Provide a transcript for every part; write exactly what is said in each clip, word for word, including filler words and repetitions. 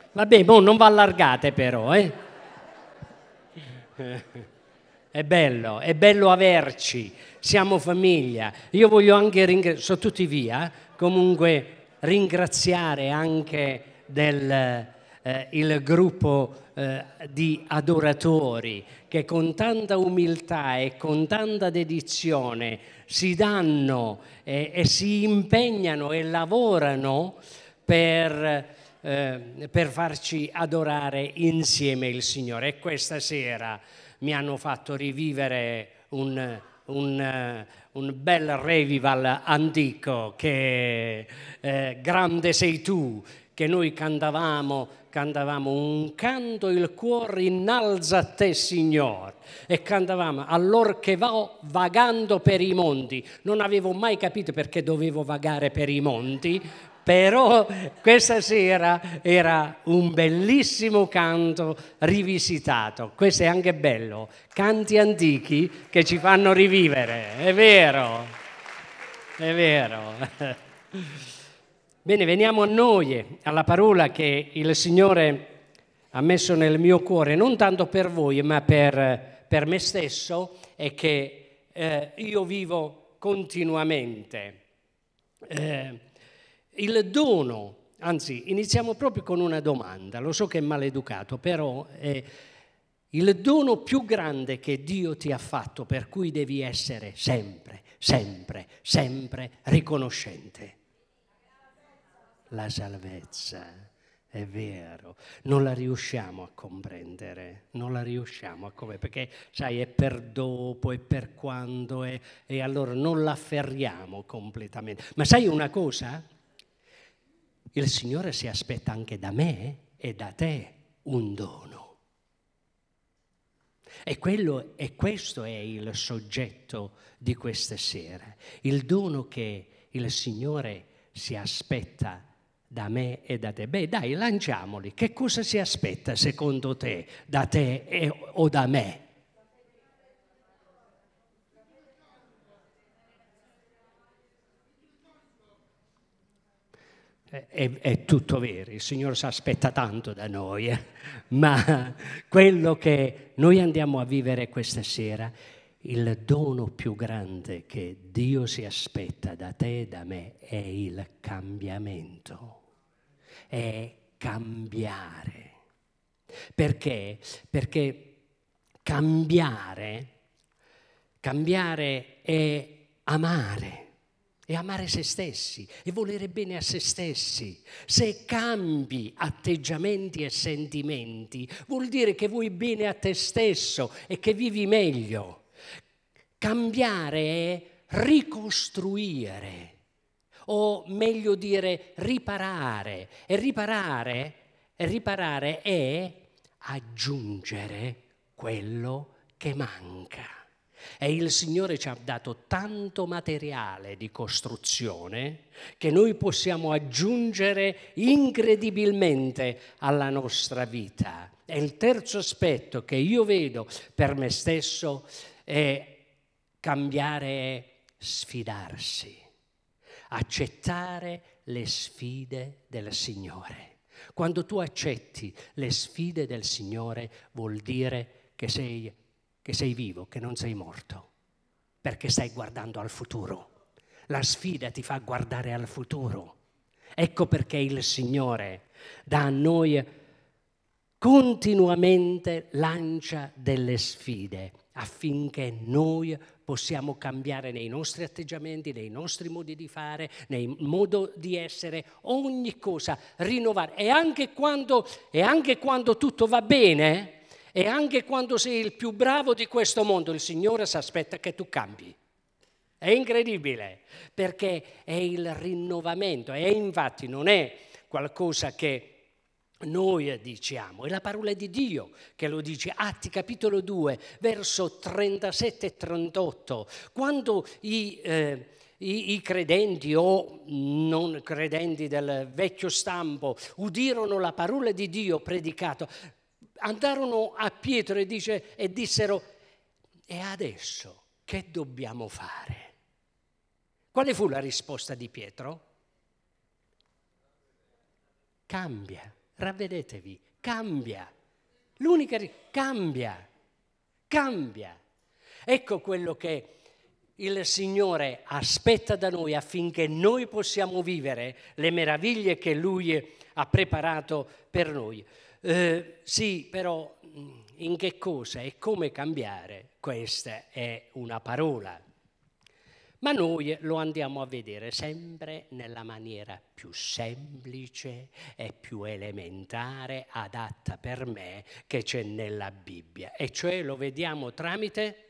Vabbè, mo non vi allargate però, eh? È bello, è bello averci, siamo famiglia. Io voglio anche ringraziare, sono tutti via, comunque ringraziare anche del, eh, il gruppo eh, di adoratori che con tanta umiltà e con tanta dedizione si danno eh, e si impegnano e lavorano per, eh, per farci adorare insieme il Signore. E questa sera mi hanno fatto rivivere un, un, un bel revival antico che eh, Grande sei tu, che noi cantavamo, cantavamo un canto il cuore innalza a te Signore, e cantavamo allor che vo vagando per i monti. Non avevo mai capito perché dovevo vagare per i monti, però questa sera era un bellissimo canto rivisitato. Questo è anche bello, canti antichi che ci fanno rivivere, è vero, è vero. Bene, veniamo a noi, alla parola che il Signore ha messo nel mio cuore, non tanto per voi, ma per, per me stesso, e che eh, io vivo continuamente. Eh, il dono, anzi, iniziamo proprio con una domanda, lo so che è maleducato, però è il dono più grande che Dio ti ha fatto, per cui devi essere sempre, sempre, sempre riconoscente. La salvezza, è vero, non la riusciamo a comprendere, non la riusciamo a comprendere, perché sai è per dopo, è per quando, è, e allora non la afferriamo completamente. Ma sai una cosa? Il Signore si aspetta anche da me e da te un dono. E, quello, e questo è il soggetto di questa sera, il dono che il Signore si aspetta da me e da te. Beh, dai, lanciamoli. Che cosa si aspetta secondo te da te e, o da me? È, è tutto vero, il Signore si aspetta tanto da noi, eh? Ma quello che noi andiamo a vivere questa sera, il dono più grande che Dio si aspetta da te e da me è il cambiamento. È cambiare. Perché? Perché cambiare, cambiare è amare, è amare se stessi, è volere bene a se stessi. Se cambi atteggiamenti e sentimenti, vuol dire che vuoi bene a te stesso e che vivi meglio. Cambiare è ricostruire, o meglio dire riparare, e riparare, e riparare è aggiungere quello che manca. E il Signore ci ha dato tanto materiale di costruzione che noi possiamo aggiungere incredibilmente alla nostra vita. E il terzo aspetto che io vedo per me stesso è cambiare, sfidarsi, accettare le sfide del Signore. Quando tu accetti le sfide del Signore vuol dire che sei, che sei vivo, che non sei morto, perché stai guardando al futuro. La sfida ti fa guardare al futuro. Ecco perché il Signore dà a noi continuamente, lancia delle sfide affinché noi possiamo cambiare nei nostri atteggiamenti, nei nostri modi di fare, nel modo di essere, ogni cosa, rinnovare. E anche quando, e anche quando tutto va bene, e anche quando sei il più bravo di questo mondo, il Signore si aspetta che tu cambi. È incredibile, perché è il rinnovamento, e infatti non è qualcosa che noi diciamo, è la parola di Dio che lo dice. Atti capitolo due, verso trentasette e trentotto, quando i, eh, i, i credenti o non credenti del vecchio stampo udirono la parola di Dio predicato, andarono a Pietro e, dice, e dissero: e adesso che dobbiamo fare? Quale fu la risposta di Pietro? Cambia, ravvedetevi, cambia. L'unica cambia, cambia. Ecco quello che il Signore aspetta da noi affinché noi possiamo vivere le meraviglie che Lui ha preparato per noi. Eh, sì, però in che cosa e come cambiare? Questa è una parola. Ma noi lo andiamo a vedere sempre nella maniera più semplice e più elementare, adatta per me, che c'è nella Bibbia. E cioè lo vediamo tramite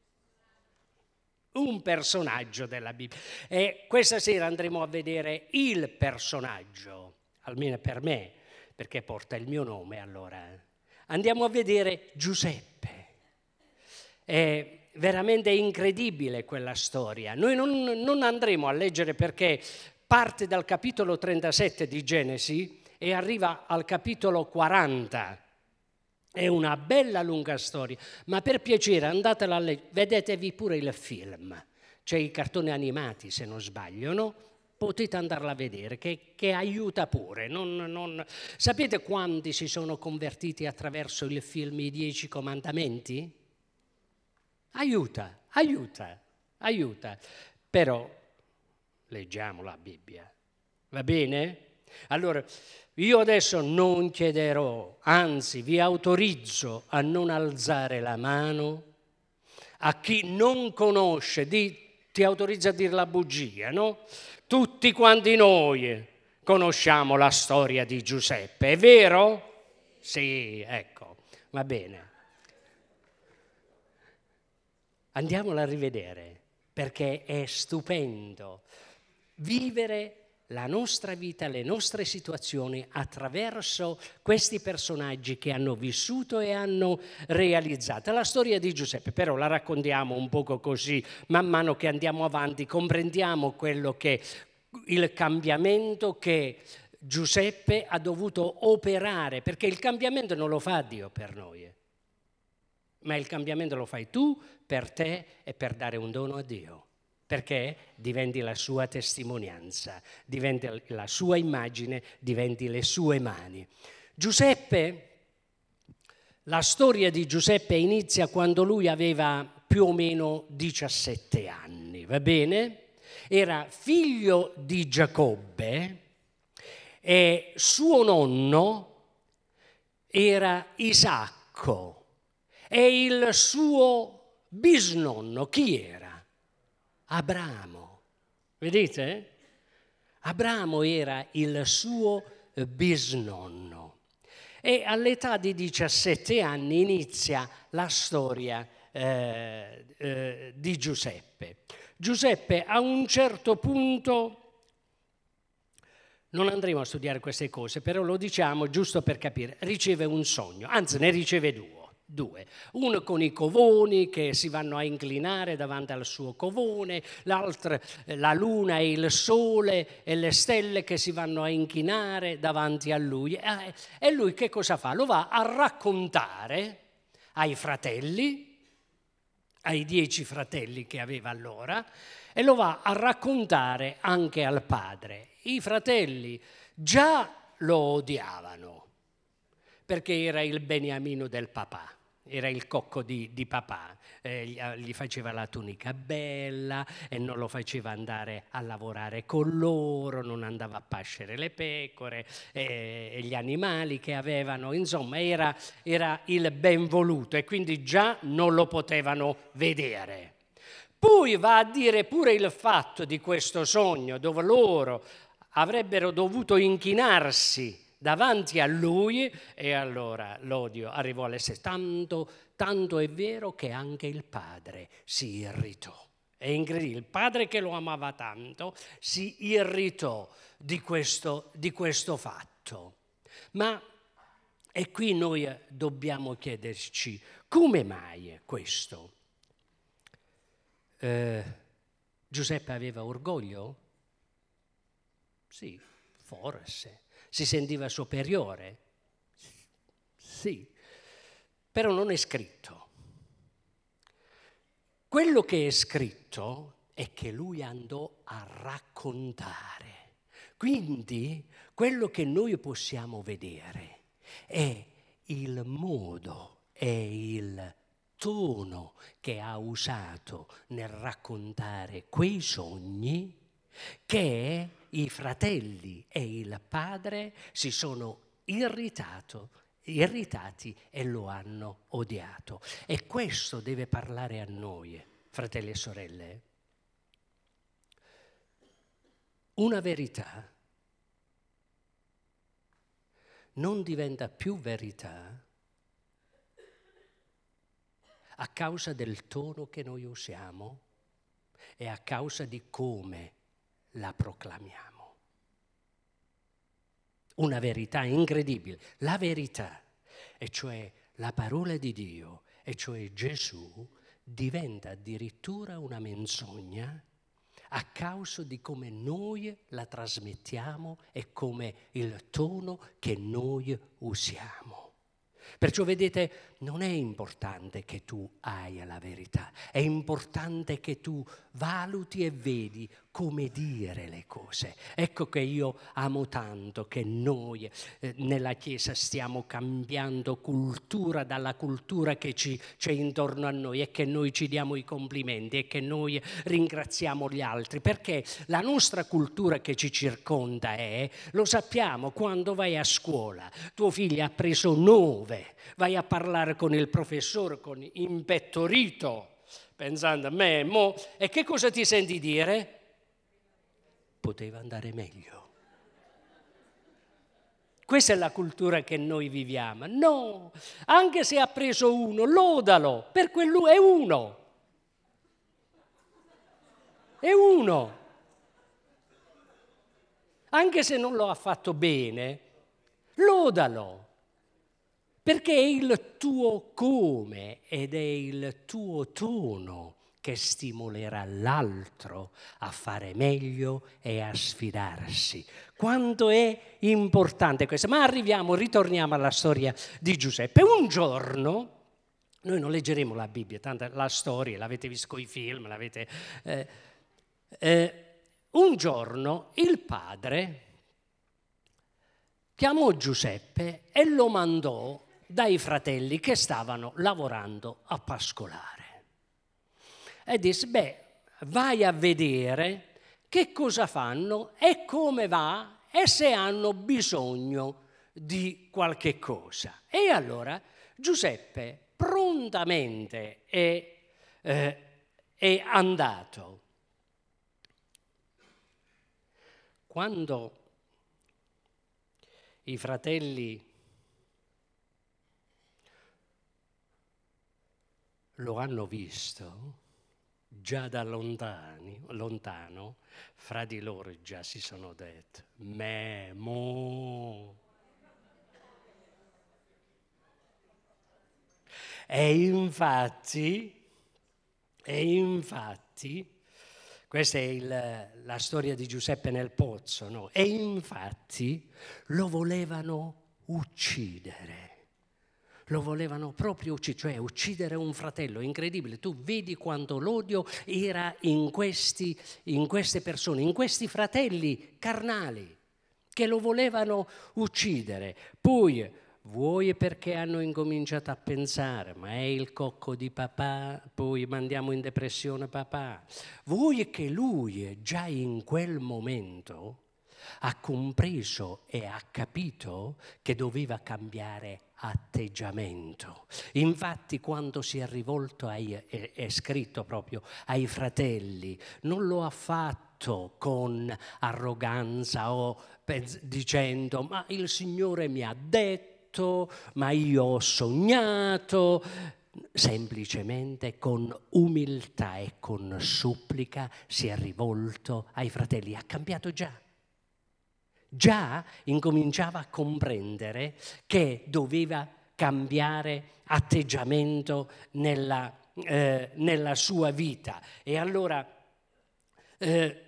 un personaggio della Bibbia. E questa sera andremo a vedere il personaggio, almeno per me, perché porta il mio nome allora. Andiamo a vedere Giuseppe. È veramente incredibile quella storia. Noi non, non andremo a leggere perché parte dal capitolo trentasette di Genesi e arriva al capitolo quaranta. È una bella lunga storia, ma per piacere andatela a leggere, vedetevi pure il film, c'è i cartoni animati se non sbaglio, no? Potete andarla a vedere, che, che aiuta pure. Non, non... Sapete quanti si sono convertiti attraverso il film I Dieci Comandamenti? Aiuta, aiuta, aiuta. Però leggiamo la Bibbia, va bene? Allora, io adesso non chiederò, anzi vi autorizzo a non alzare la mano a chi non conosce, di, ti autorizzo a dire la bugia, no? Tutti quanti noi conosciamo la storia di Giuseppe, è vero? Sì, ecco, va bene. Andiamola a rivedere, perché è stupendo vivere la nostra vita, le nostre situazioni attraverso questi personaggi che hanno vissuto e hanno realizzato. La storia di Giuseppe, però la raccontiamo un poco così, man mano che andiamo avanti comprendiamo quello che il cambiamento che Giuseppe ha dovuto operare, perché il cambiamento non lo fa Dio per noi, ma il cambiamento lo fai tu per te e per dare un dono a Dio. Perché diventi la sua testimonianza, diventi la sua immagine, diventi le sue mani. Giuseppe, la storia di Giuseppe inizia quando lui aveva più o meno diciassette anni, va bene? Era figlio di Giacobbe e suo nonno era Isacco e il suo bisnonno chi era? Abramo, vedete? Abramo era il suo bisnonno e all'età di diciassette anni inizia la storia eh, eh, di Giuseppe. Giuseppe a un certo punto, non andremo a studiare queste cose, però lo diciamo giusto per capire, riceve un sogno, anzi ne riceve due. Due, uno con i covoni che si vanno a inclinare davanti al suo covone, l'altro la luna e il sole e le stelle che si vanno a inchinare davanti a lui. E lui che cosa fa? Lo va a raccontare ai fratelli, ai dieci fratelli che aveva allora, e lo va a raccontare anche al padre. I fratelli già lo odiavano, perché era il beniamino del papà, era il cocco di, di papà, eh, gli, gli faceva la tunica bella e non lo faceva andare a lavorare con loro, non andava a pascere le pecore eh, e gli animali che avevano, insomma era, era il benvoluto e quindi già non lo potevano vedere. Poi va a dire pure il fatto di questo sogno dove loro avrebbero dovuto inchinarsi davanti a lui e allora l'odio arrivò all'essere tanto, tanto è vero che anche il padre si irritò. È incredibile, il padre che lo amava tanto si irritò di questo, di questo fatto. Ma e qui noi dobbiamo chiederci come mai questo? Eh, Giuseppe aveva orgoglio? Sì, forse. Si sentiva superiore? Sì, però non è scritto. Quello che è scritto è che lui andò a raccontare Quindi quello che noi possiamo vedere è il modo, è il tono che ha usato nel raccontare quei sogni, che i fratelli e il padre si sono irritato, irritati e lo hanno odiato. E questo deve parlare a noi, fratelli e sorelle. Una verità non diventa più verità a causa del tono che noi usiamo e a causa di come la proclamiamo. Una verità incredibile, la verità, e cioè la parola di Dio, e cioè Gesù, diventa addirittura una menzogna a causa di come noi la trasmettiamo e come il tono che noi usiamo. Perciò vedete, non è importante che tu hai la verità, è importante che tu valuti e vedi come dire le cose. Ecco che io amo tanto che noi eh, nella Chiesa stiamo cambiando cultura dalla cultura che ci, c'è intorno a noi, e che noi ci diamo i complimenti e che noi ringraziamo gli altri, perché la nostra cultura che ci circonda è, lo sappiamo, quando vai a scuola, tuo figlio ha preso nove, vai a parlare con il professore con impettorito, pensando a me, mo, e che cosa ti senti dire? Poteva andare meglio. Questa è la cultura che noi viviamo. No, anche se ha preso uno, lodalo, per quello è uno. È uno. Anche se non lo ha fatto bene, lodalo. Perché è il tuo come ed è il tuo tono che stimolerà l'altro a fare meglio e a sfidarsi. Quanto è importante questo. Ma arriviamo, ritorniamo alla storia di Giuseppe. Un giorno, noi non leggeremo la Bibbia, tanto la storia, l'avete visto con i film, l'avete... Eh, eh, un giorno il padre chiamò Giuseppe e lo mandò dai fratelli che stavano lavorando a pascolare. E disse, beh, vai a vedere che cosa fanno e come va e se hanno bisogno di qualche cosa. E allora Giuseppe prontamente è, eh, è andato. Quando i fratelli lo hanno visto, già da lontani, lontano, fra di loro già si sono detti, Memo. E infatti, e infatti, questa è il, la storia di Giuseppe nel pozzo, no? E infatti lo volevano uccidere. Lo volevano proprio uccidere, cioè uccidere un fratello, incredibile. Tu vedi quanto l'odio era in, questi, in queste persone, in questi fratelli carnali che lo volevano uccidere. Poi, vuoi perché hanno incominciato a pensare, ma è il cocco di papà, poi mandiamo in depressione papà. Vuoi che lui già in quel momento ha compreso e ha capito che doveva cambiare atteggiamento. Infatti quando si è rivolto ai, è, è scritto proprio ai fratelli, non lo ha fatto con arroganza o pens- dicendo ma il Signore mi ha detto, ma io ho sognato, semplicemente con umiltà e con supplica si è rivolto ai fratelli, ha cambiato già. Già incominciava a comprendere che doveva cambiare atteggiamento nella, eh, nella sua vita. E allora, eh,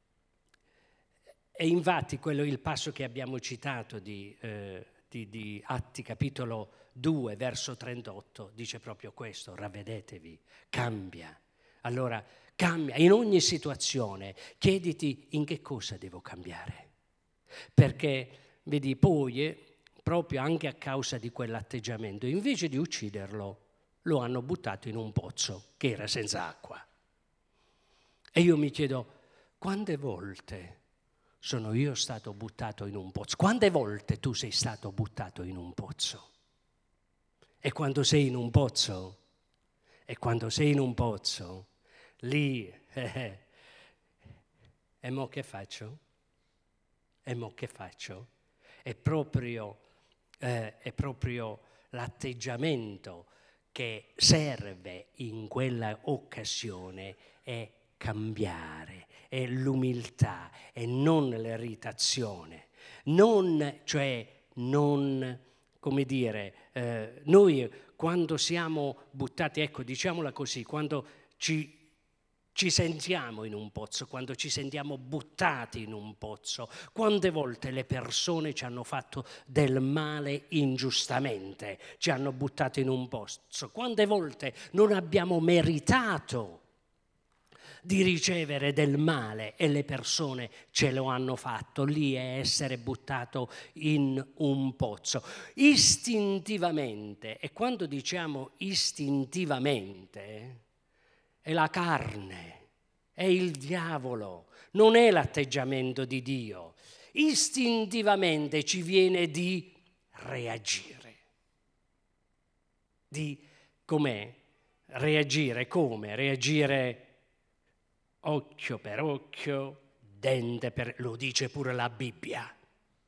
e infatti quello è il passo che abbiamo citato di, eh, di, di Atti capitolo due, verso trentotto, dice proprio questo, ravvedetevi, cambia. Allora, cambia, in ogni situazione chiediti in che cosa devo cambiare. Perché, vedi, poi, eh, proprio anche a causa di quell'atteggiamento, invece di ucciderlo, lo hanno buttato in un pozzo che era senza acqua. E io mi chiedo, quante volte sono io stato buttato in un pozzo? Quante volte tu sei stato buttato in un pozzo? E quando sei in un pozzo, e quando sei in un pozzo, lì, eh, e mo che faccio? E mo che faccio? È proprio, eh, è proprio l'atteggiamento che serve in quella occasione, è cambiare, è l'umiltà e non l'irritazione. Non, cioè, non, come dire, eh, noi quando siamo buttati, ecco, diciamola così, quando ci Ci sentiamo in un pozzo, quando ci sentiamo buttati in un pozzo. Quante volte le persone ci hanno fatto del male ingiustamente, ci hanno buttato in un pozzo. Quante volte non abbiamo meritato di ricevere del male e le persone ce lo hanno fatto. Lì è essere buttato in un pozzo. Istintivamente, e quando diciamo istintivamente, è la carne, è il diavolo, non è l'atteggiamento di Dio. Istintivamente ci viene di reagire. Di com'è? Reagire come? Reagire occhio per occhio, dente per... lo dice pure la Bibbia.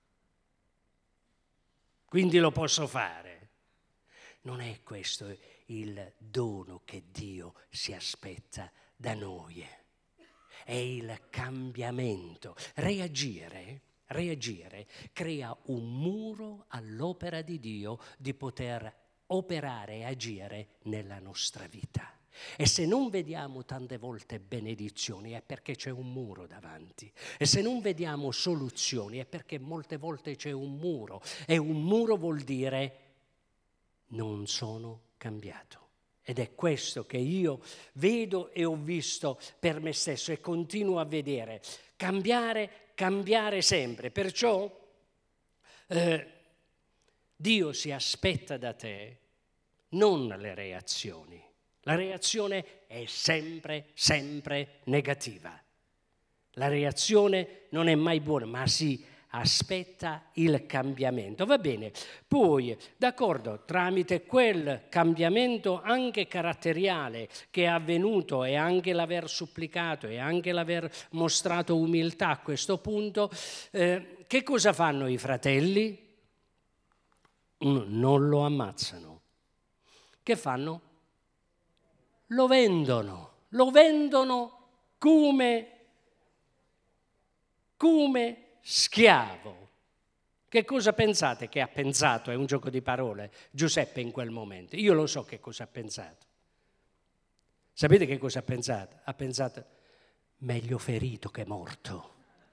Quindi lo posso fare. Non è questo il dono che Dio si aspetta da noi. È il cambiamento. Reagire, reagire crea un muro all'opera di Dio di poter operare e agire nella nostra vita. E se non vediamo tante volte benedizioni è perché c'è un muro davanti. E se non vediamo soluzioni è perché molte volte c'è un muro. E un muro vuol dire non sono cambiato. Ed è questo che io vedo e ho visto per me stesso e continuo a vedere. Cambiare, cambiare sempre. Perciò eh, Dio si aspetta da te non le reazioni. La reazione è sempre, sempre negativa. La reazione non è mai buona, ma si aspetta il cambiamento. Va bene, poi, d'accordo, tramite quel cambiamento anche caratteriale che è avvenuto e anche l'aver supplicato e anche l'aver mostrato umiltà a questo punto, eh, che cosa fanno i fratelli? Non lo ammazzano. Che fanno? Lo vendono, lo vendono come, come schiavo. Che cosa pensate che ha pensato? È un gioco di parole Giuseppe in quel momento. Io lo so che cosa ha pensato. Sapete che cosa ha pensato? Ha pensato meglio ferito che morto.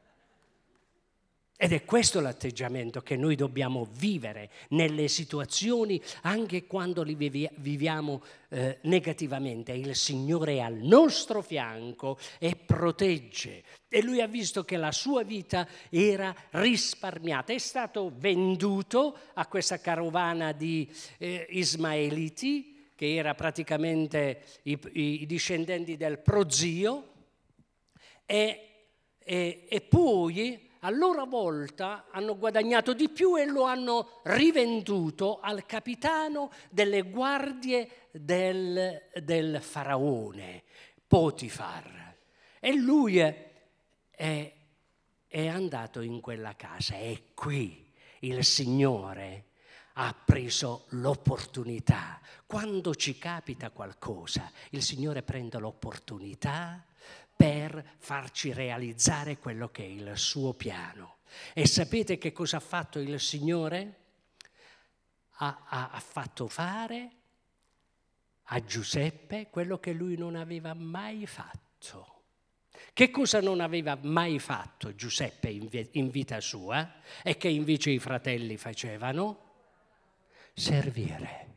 Ed è questo l'atteggiamento che noi dobbiamo vivere nelle situazioni, anche quando li viviamo eh, negativamente. Il Signore è al nostro fianco e protegge. E lui ha visto che la sua vita era risparmiata. È stato venduto a questa carovana di eh, Ismaeliti, che era praticamente i, i discendenti del prozio, e, e, e poi a loro volta hanno guadagnato di più e lo hanno rivenduto al capitano delle guardie del, del faraone, Potifar. E lui è, è, è andato in quella casa e qui il Signore ha preso l'opportunità. Quando ci capita qualcosa, il Signore prende l'opportunità per farci realizzare quello che è il suo piano. E sapete che cosa ha fatto il Signore? Ha, ha, ha fatto fare a Giuseppe quello che lui non aveva mai fatto. Che cosa non aveva mai fatto Giuseppe in, in vita sua e che invece i fratelli facevano? Servire.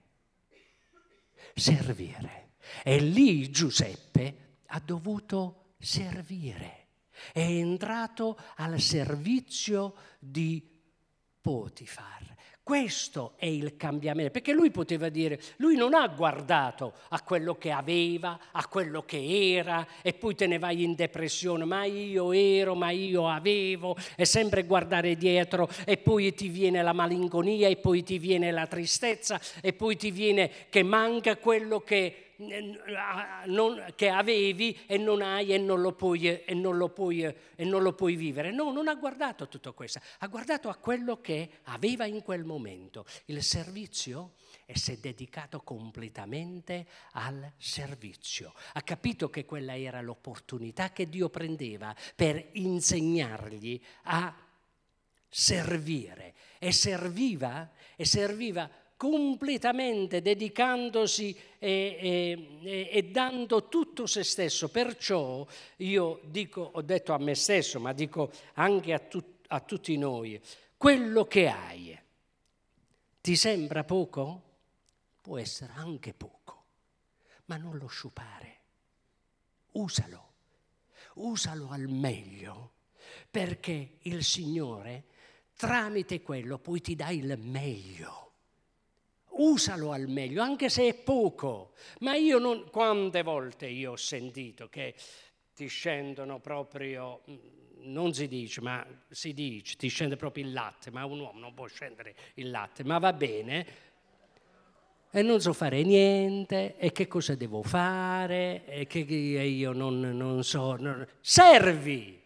Servire. E lì Giuseppe ha dovuto servire, È entrato al servizio di Potifar. Questo è il cambiamento, perché lui poteva dire, lui non ha guardato a quello che aveva, a quello che era, e poi te ne vai in depressione, ma io ero, ma io avevo, e sempre guardare dietro, e poi ti viene la malinconia, e poi ti viene la tristezza, e poi ti viene che manca quello che Non, che avevi e non hai e non lo puoi, e non lo puoi, e non lo puoi vivere. No, non ha guardato a tutto questo, ha guardato a quello che aveva in quel momento, il servizio, e si è dedicato completamente al servizio. Ha capito che quella era l'opportunità che Dio prendeva per insegnargli a servire, e serviva, e serviva completamente, dedicandosi e, e, e dando tutto se stesso. Perciò io dico, ho detto a me stesso, ma dico anche a, tu, a tutti noi, quello che hai ti sembra poco? Può essere anche poco, ma non lo sciupare, usalo, usalo al meglio, perché il Signore tramite quello poi ti dà il meglio. Usalo al meglio, anche se è poco. Ma io non, quante volte io ho sentito che ti scendono proprio, non si dice, ma si dice, ti scende proprio il latte, ma un uomo non può scendere il latte, ma va bene, e non so fare niente, e che cosa devo fare, e che io non, non so, non... servi,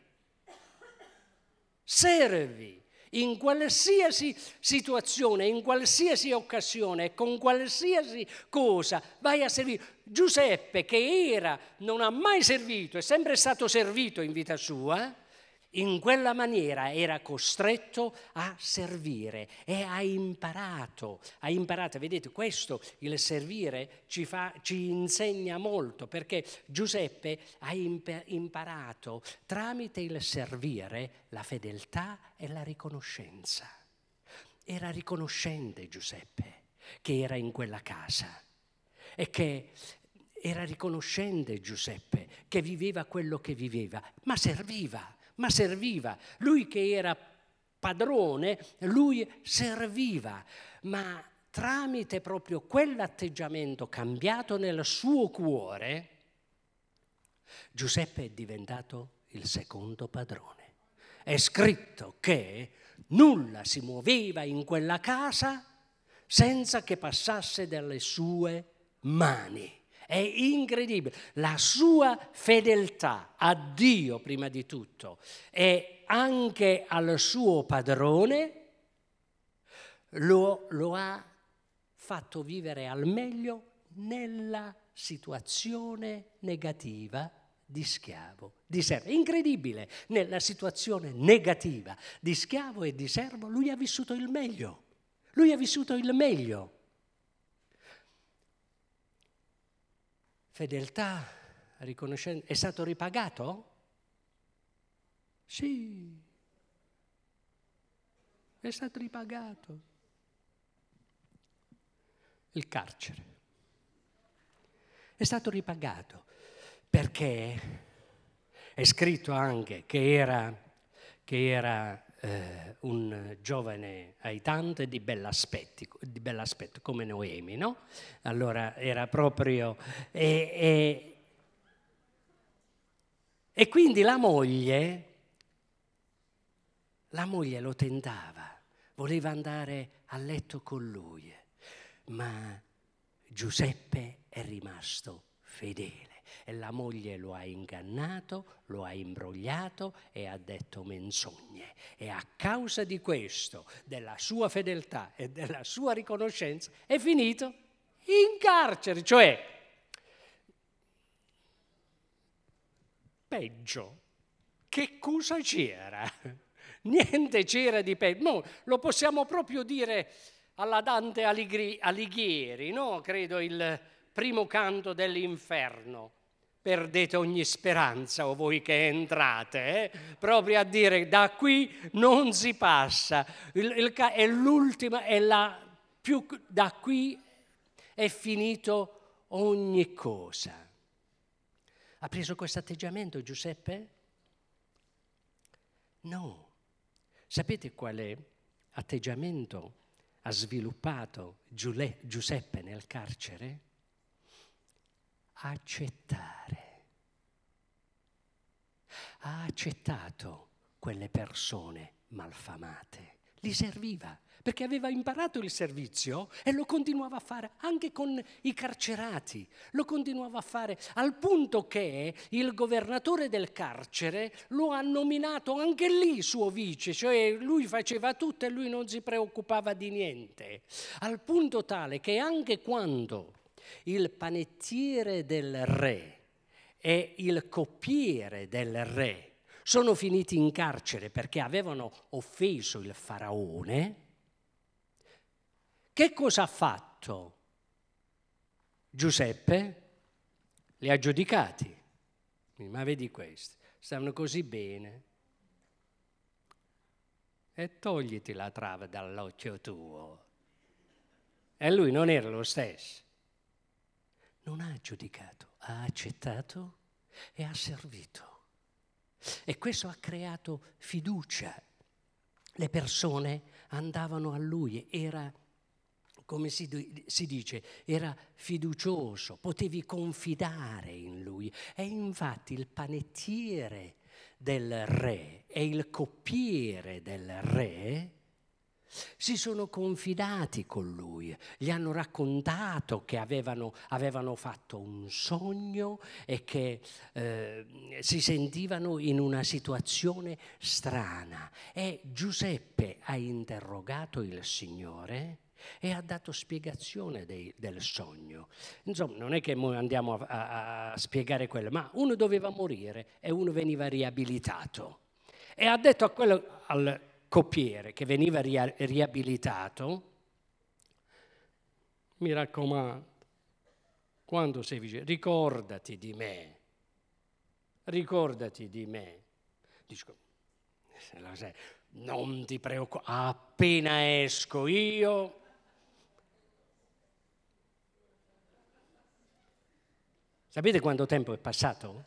servi. In qualsiasi situazione, in qualsiasi occasione e con qualsiasi cosa vai a servire. Giuseppe, che era, non ha mai servito, è sempre stato servito in vita sua, in quella maniera era costretto a servire e ha imparato, ha imparato. Vedete, questo, il servire, ci, fa, ci insegna molto, perché Giuseppe ha imparato tramite il servire la fedeltà e la riconoscenza. Era riconoscente Giuseppe che era in quella casa, e che era riconoscente Giuseppe che viveva quello che viveva, ma serviva. Ma serviva, lui che era padrone, lui serviva, ma tramite proprio quell'atteggiamento cambiato nel suo cuore, Giuseppe è diventato il secondo padrone. È scritto che nulla si muoveva in quella casa senza che passasse dalle sue mani. È incredibile, la sua fedeltà a Dio prima di tutto e anche al suo padrone lo, lo ha fatto vivere al meglio nella situazione negativa di schiavo, di servo. Incredibile, nella situazione negativa di schiavo e di servo lui ha vissuto il meglio, lui ha vissuto il meglio. Fedeltà, riconoscenza. È stato ripagato? Sì, è stato ripagato. Il carcere è stato ripagato, perché è scritto anche che era, che era eh, un giovane aitante di bell'aspetto, di bell'aspetto come Noemi, no? Allora era proprio... E, e, e quindi la moglie, la moglie lo tentava, voleva andare a letto con lui, ma Giuseppe è rimasto fedele. E la moglie lo ha ingannato, lo ha imbrogliato e ha detto menzogne. E a causa di questo, della sua fedeltà e della sua riconoscenza, è finito in carcere. Cioè, peggio. Che cosa c'era? Niente c'era di peggio. No, lo possiamo proprio dire alla Dante Alighieri, no? Credo il primo canto dell'inferno. Perdete ogni speranza, o voi che entrate, eh? Proprio a dire da qui non si passa, il, il, è l'ultima, è la più, da qui è finito ogni cosa. Ha preso questo atteggiamento Giuseppe? No. Sapete quale atteggiamento ha sviluppato Giuseppe nel carcere? Accettare. Ha accettato quelle persone malfamate. Gli serviva, perché aveva imparato il servizio e lo continuava a fare anche con i carcerati. Lo continuava a fare al punto che il governatore del carcere lo ha nominato anche lì suo vice, cioè lui faceva tutto e lui non si preoccupava di niente. Al punto tale che anche quando il panettiere del re e il coppiere del re sono finiti in carcere perché avevano offeso il faraone, che cosa ha fatto Giuseppe? Li ha giudicati. Ma vedi questi, stanno così bene. E togliti la trave dall'occhio tuo. E lui non era lo stesso. Non ha giudicato, ha accettato e ha servito. E questo ha creato fiducia. Le persone andavano a lui, era, come si, si dice, era fiducioso, potevi confidare in lui. E infatti il panettiere del re e il coppiere del re si sono confidati con lui, gli hanno raccontato che avevano, avevano fatto un sogno e che eh, si sentivano in una situazione strana. E Giuseppe ha interrogato il Signore e ha dato spiegazione dei, del sogno. Insomma, non è che andiamo a, a, a spiegare quello, ma uno doveva morire e uno veniva riabilitato. E ha detto a quello, al coppiere che veniva ria- riabilitato, mi raccomando, quando sei vicino, ricordati di me, ricordati di me. Dico, non ti preoccupare, appena esco io, sapete quanto tempo è passato?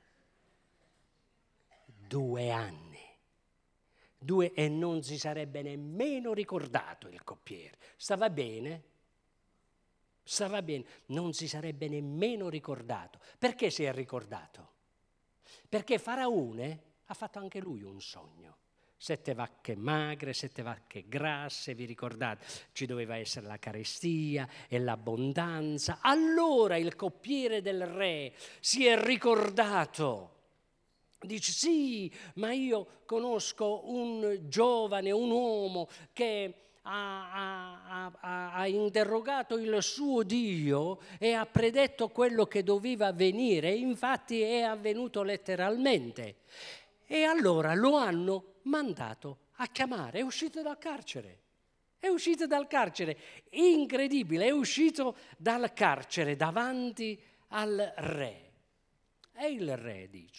Due anni. Due e non si sarebbe nemmeno ricordato il coppiere. Stava bene, stava bene, non si sarebbe nemmeno ricordato. Perché si è ricordato? Perché Faraone ha fatto anche lui un sogno. Sette vacche magre, sette vacche grasse, vi ricordate? Ci doveva essere la carestia e l'abbondanza. Allora il coppiere del re si è ricordato. Dice sì, ma io conosco un giovane, un uomo che ha, ha, ha, ha interrogato il suo Dio e ha predetto quello che doveva avvenire, e infatti è avvenuto letteralmente. E allora lo hanno mandato a chiamare, è uscito dal carcere, è uscito dal carcere, incredibile, è uscito dal carcere davanti al re. E il re dice: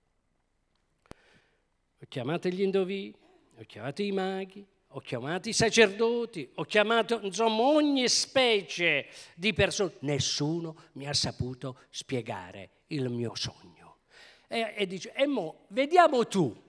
ho chiamato gli indovini, ho chiamato i maghi, ho chiamato i sacerdoti, ho chiamato insomma ogni specie di persone. Nessuno mi ha saputo spiegare il mio sogno. E, e dice, e mo, vediamo tu.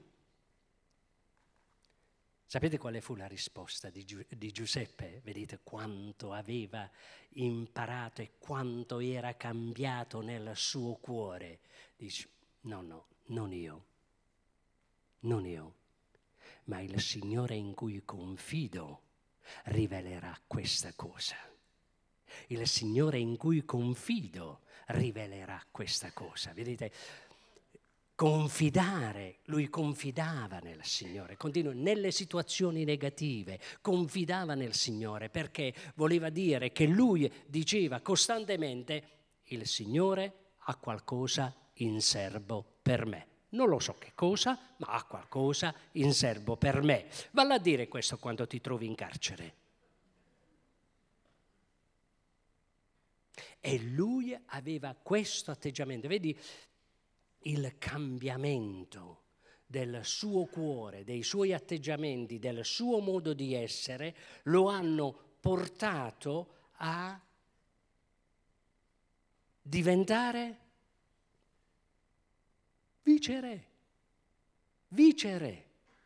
Sapete quale fu la risposta di, Gi- di Giuseppe? Vedete quanto aveva imparato e quanto era cambiato nel suo cuore. Dice, no, no, non io. Non io, ma il Signore in cui confido rivelerà questa cosa. Il Signore in cui confido rivelerà questa cosa. Vedete, confidare, lui confidava nel Signore, continua, nelle situazioni negative, confidava nel Signore, perché voleva dire che lui diceva costantemente: il Signore ha qualcosa in serbo per me. Non lo so che cosa, ma ha qualcosa in serbo per me. Valla a dire questo quando ti trovi in carcere. E lui aveva questo atteggiamento. Vedi il cambiamento del suo cuore, dei suoi atteggiamenti, del suo modo di essere, lo hanno portato a diventare viceré. Viceré.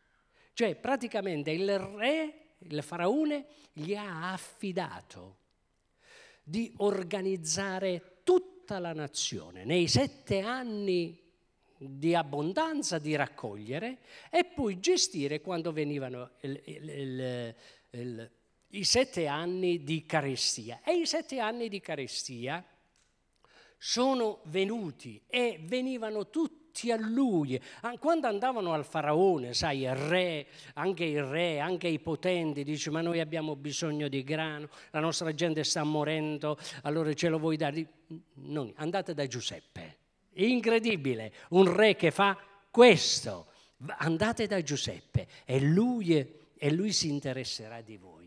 Cioè praticamente il re, il faraone, gli ha affidato di organizzare tutta la nazione nei sette anni di abbondanza, di raccogliere e poi gestire quando venivano il, il, il, il, i sette anni di carestia. E i sette anni di carestia sono venuti e venivano tutti a lui. Quando andavano al faraone, sai, il re, anche il re, anche i potenti, dice: ma noi abbiamo bisogno di grano, la nostra gente sta morendo, allora ce lo vuoi dare? Non, andate da Giuseppe. Incredibile, un re che fa questo. Andate da Giuseppe e lui, e lui si interesserà di voi.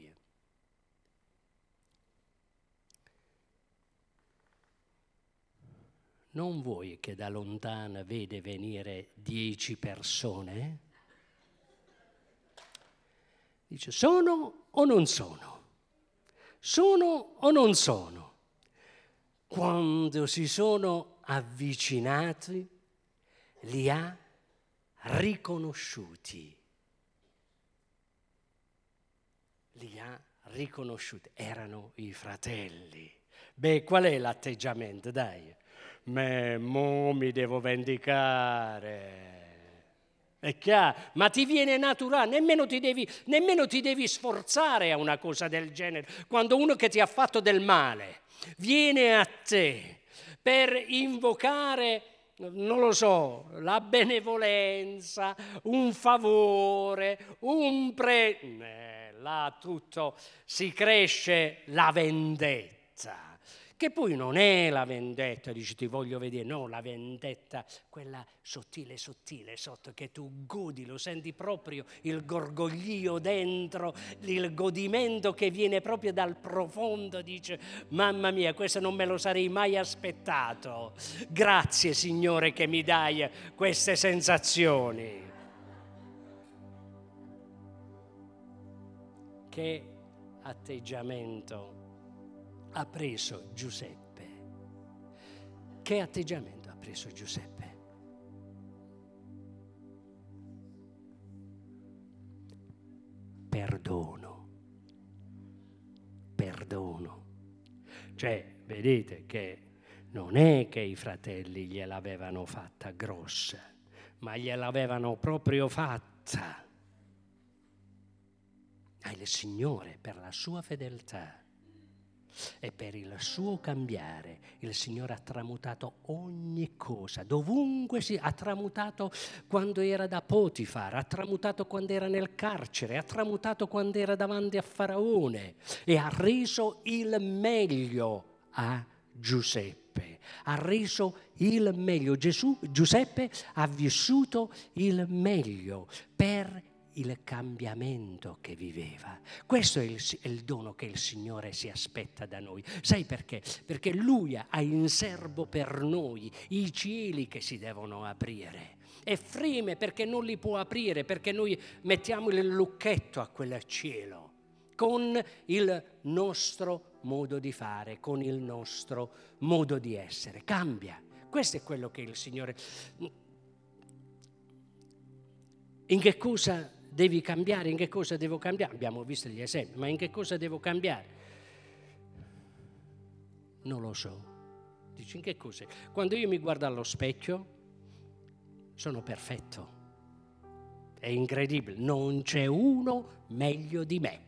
Non vuoi che da lontana vede venire dieci persone? Dice: sono o non sono? Sono o non sono? Quando si sono avvicinati, li ha riconosciuti. Li ha riconosciuti. Erano i fratelli. Beh, qual è l'atteggiamento? Dai. Me, mo mi devo vendicare. È chiaro, ma ti viene naturale, nemmeno ti, devi, nemmeno ti devi sforzare a una cosa del genere. Quando uno che ti ha fatto del male viene a te per invocare, non lo so, la benevolenza, un favore, un pre... Eh, là tutto si cresce la vendetta. Che poi non è la vendetta, dici ti voglio vedere, no, la vendetta, quella sottile, sottile, sotto, che tu godi, lo senti proprio il gorgoglio dentro, il godimento che viene proprio dal profondo, dice: mamma mia, questo non me lo sarei mai aspettato, grazie Signore che mi dai queste sensazioni. Che atteggiamento ha preso Giuseppe? Che atteggiamento ha preso Giuseppe? Perdono. Perdono. Cioè, vedete che non è che i fratelli gliel'avevano fatta grossa, ma gliel'avevano proprio fatta. Ah, il Signore, per la sua fedeltà e per il suo cambiare, il Signore ha tramutato ogni cosa, dovunque si ha tramutato quando era da Potifar, ha tramutato quando era nel carcere, ha tramutato quando era davanti a Faraone e ha reso il meglio a Giuseppe. Ha reso il meglio. Gesù, Giuseppe ha vissuto il meglio per il cambiamento che viveva. Questo è il, è il dono che il Signore si aspetta da noi. Sai perché? Perché Lui ha in serbo per noi i cieli che si devono aprire. E freme perché non li può aprire, perché noi mettiamo il lucchetto a quel cielo con il nostro modo di fare, con il nostro modo di essere. Cambia. Questo è quello che il Signore... In che cosa devi cambiare? In che cosa devo cambiare? Abbiamo visto gli esempi, ma in che cosa devo cambiare? Non lo so. Dici, in che cosa? Quando io mi guardo allo specchio, sono perfetto. È incredibile, non c'è uno meglio di me.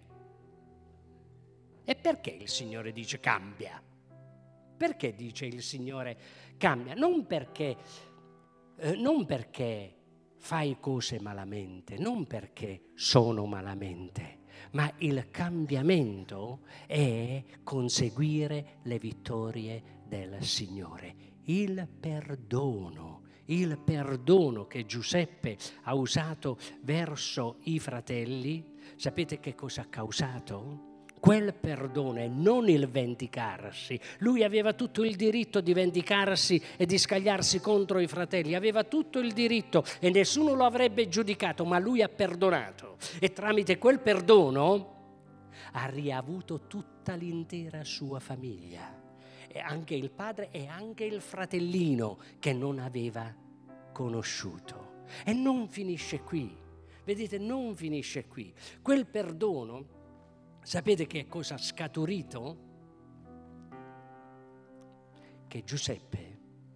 E perché il Signore dice cambia? Perché dice il Signore cambia? Non perché, eh, non perché fai cose malamente, non perché sono malamente, ma il cambiamento è conseguire le vittorie del Signore. Il perdono, il perdono che Giuseppe ha usato verso i fratelli, sapete che cosa ha causato? Quel perdono e non il vendicarsi. Lui aveva tutto il diritto di vendicarsi e di scagliarsi contro i fratelli, aveva tutto il diritto e nessuno lo avrebbe giudicato, ma lui ha perdonato e tramite quel perdono ha riavuto tutta l'intera sua famiglia, e anche il padre e anche il fratellino che non aveva conosciuto. E non finisce qui. Vedete, non finisce qui. Quel perdono, sapete che cosa ha scaturito? Che Giuseppe,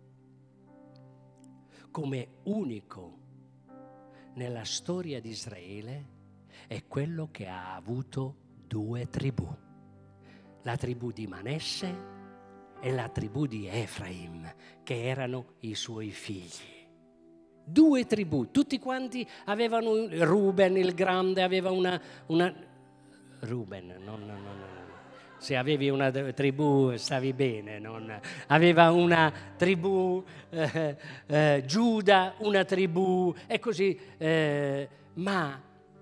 come unico nella storia di Israele, è quello che ha avuto due tribù, la tribù di Manesse e la tribù di Efraim, che erano i suoi figli. Due tribù, tutti quanti avevano, Ruben il grande aveva una, una Ruben, no, no, no, no. Se avevi una tribù stavi bene, non, aveva una tribù, eh, eh, Giuda, una tribù e così, eh, ma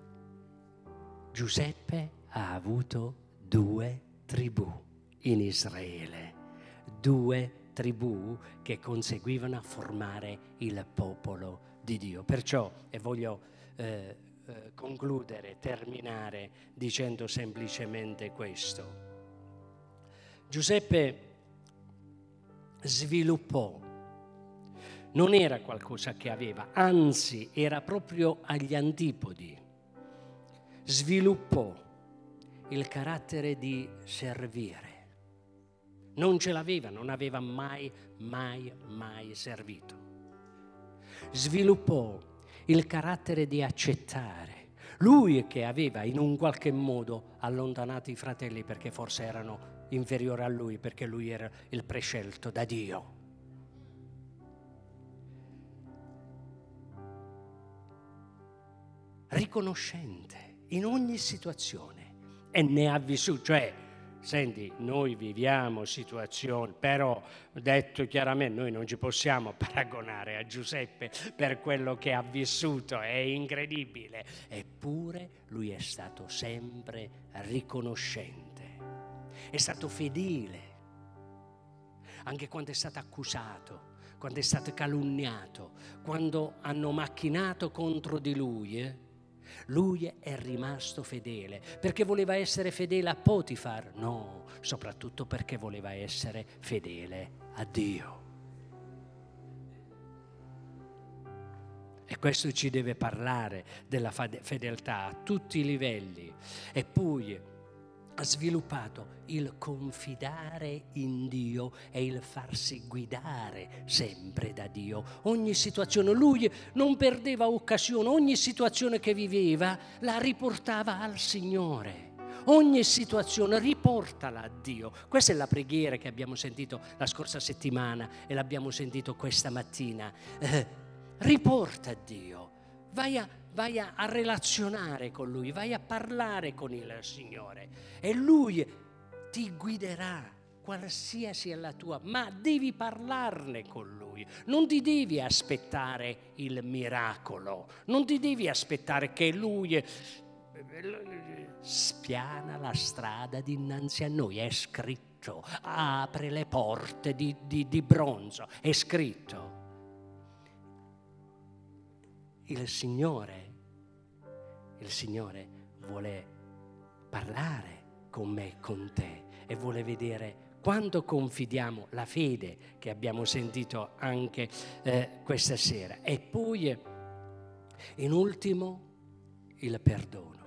Giuseppe ha avuto due tribù in Israele, due tribù che conseguivano a formare il popolo di Dio. Perciò, e voglio eh, eh, concludere, terminare dicendo semplicemente questo. Giuseppe sviluppò, non era qualcosa che aveva, anzi era proprio agli antipodi, sviluppò il carattere di servire. Non ce l'aveva, non aveva mai, mai, mai servito. Sviluppò il carattere di accettare. Lui che aveva in un qualche modo allontanato i fratelli perché forse erano inferiore a lui, perché lui era il prescelto da Dio. Riconoscente in ogni situazione e ne ha vissuto, cioè, senti, noi viviamo situazioni, però detto chiaramente, noi non ci possiamo paragonare a Giuseppe per quello che ha vissuto, è incredibile, eppure lui è stato sempre riconoscente. È stato fedele, anche quando è stato accusato, quando è stato calunniato, quando hanno macchinato contro di lui, eh? Lui è rimasto fedele. Perché voleva essere fedele a Potifar? No, soprattutto perché voleva essere fedele a Dio. E questo ci deve parlare della fedeltà a tutti i livelli. E poi ha sviluppato il confidare in Dio e il farsi guidare sempre da Dio. Ogni situazione, lui non perdeva occasione, ogni situazione che viveva la riportava al Signore. Ogni situazione riportala a Dio. Questa è la preghiera che abbiamo sentito la scorsa settimana e l'abbiamo sentito questa mattina. Eh, riporta a Dio, vai a Vai a, a relazionare con Lui, vai a parlare con il Signore e Lui ti guiderà, qualsiasi è la tua, ma devi parlarne con Lui. Non ti devi aspettare il miracolo, non ti devi aspettare che Lui spiana la strada dinanzi a noi, è scritto, apre le porte di, di, di bronzo, è scritto. Il Signore, il Signore vuole parlare con me e con te e vuole vedere quanto confidiamo, la fede che abbiamo sentito anche eh, questa sera. E poi, in ultimo, il perdono.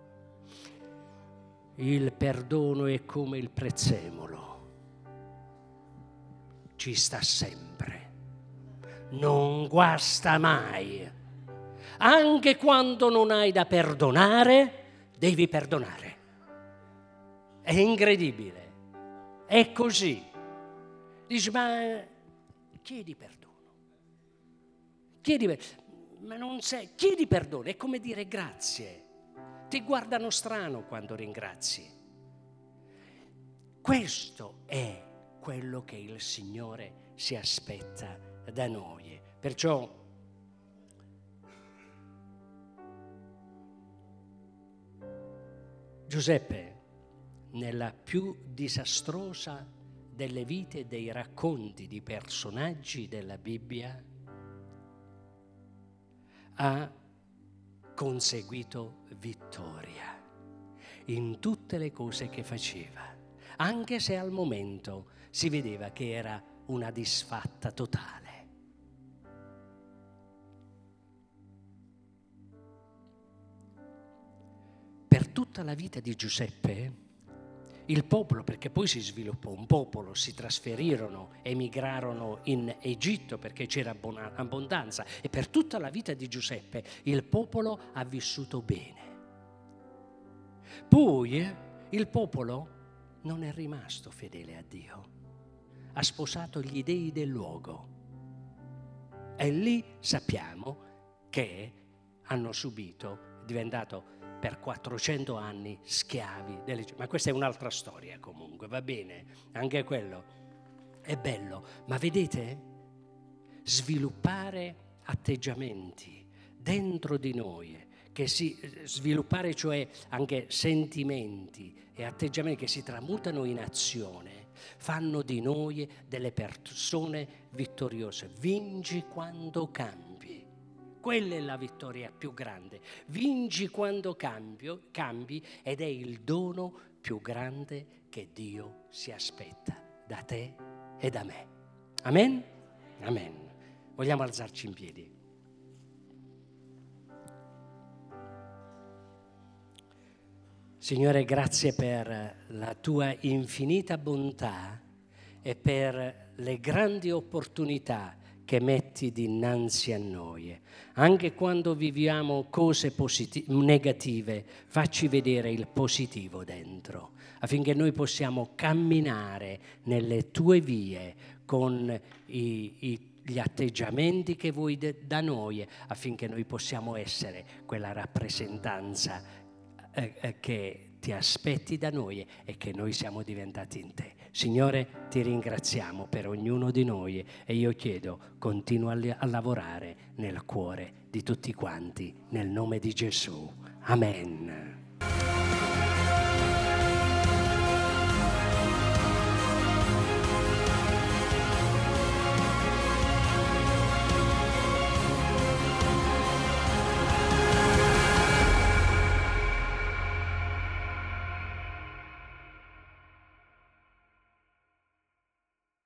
Il perdono è come il prezzemolo, ci sta sempre, non guasta mai. Anche quando non hai da perdonare, devi perdonare. È incredibile. È così. Dici, ma chiedi perdono. Chiedi, ma non sei, chiedi perdono. È come dire grazie. Ti guardano strano quando ringrazi. Questo è quello che il Signore si aspetta da noi. Perciò Giuseppe, nella più disastrosa delle vite e dei racconti di personaggi della Bibbia, ha conseguito vittoria in tutte le cose che faceva, anche se al momento si vedeva che era una disfatta totale. tutta la vita di Giuseppe il popolo, perché poi si sviluppò un popolo, si trasferirono, emigrarono in Egitto perché c'era abbondanza, e per tutta la vita di Giuseppe il popolo ha vissuto bene. Poi il popolo non è rimasto fedele a Dio, ha sposato gli dei del luogo, e lì sappiamo che hanno subito, è diventato per quattrocento anni schiavi dell'Egitto. Ma questa è un'altra storia comunque, va bene, anche quello è bello. Ma vedete, sviluppare atteggiamenti dentro di noi, che si sviluppare cioè anche sentimenti e atteggiamenti che si tramutano in azione, fanno di noi delle persone vittoriose. Vinci quando cambi. Quella è la vittoria più grande. Vinci quando cambio, cambi, ed è il dono più grande che Dio si aspetta da te e da me. Amen? Amen. Vogliamo alzarci in piedi? Signore, grazie per la tua infinita bontà e per le grandi opportunità che metti dinanzi a noi. Anche quando viviamo cose positive, negative, facci vedere il positivo dentro, affinché noi possiamo camminare nelle tue vie con i, i, gli atteggiamenti che vuoi de, da noi, affinché noi possiamo essere quella rappresentanza eh, eh, che ti aspetti da noi e che noi siamo diventati in te. Signore, ti ringraziamo per ognuno di noi, e io chiedo, continua a lavorare nel cuore di tutti quanti, nel nome di Gesù. Amen.